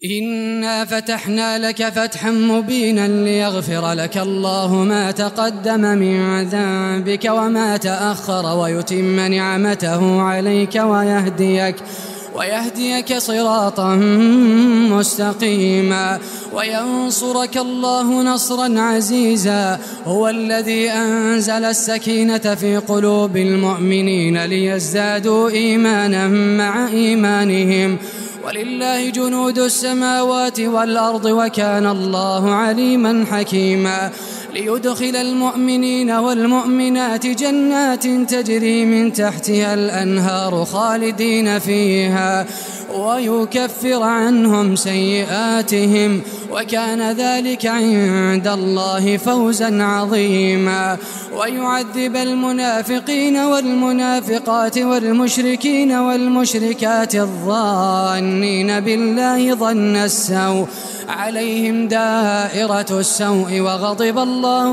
إنا فتحنا لك فتحا مبينا ليغفر لك الله ما تقدم من ذنبك وما تأخر ويتم نعمته عليك ويهديك صراطا مستقيما وينصرك الله نصرا عزيزا. هو الذي أنزل السكينة في قلوب المؤمنين ليزدادوا إيمانا مع إيمانهم ولله جنود السماوات والأرض وكان الله عليما حكيما. ليدخل المؤمنين والمؤمنات جنات تجري من تحتها الأنهار خالدين فيها ويكفر عنهم سيئاتهم وكان ذلك عند الله فوزا عظيما. ويعذب المنافقين والمنافقات والمشركين والمشركات الظانين بالله ظن السوء عليهم دائرة السوء وغضب الله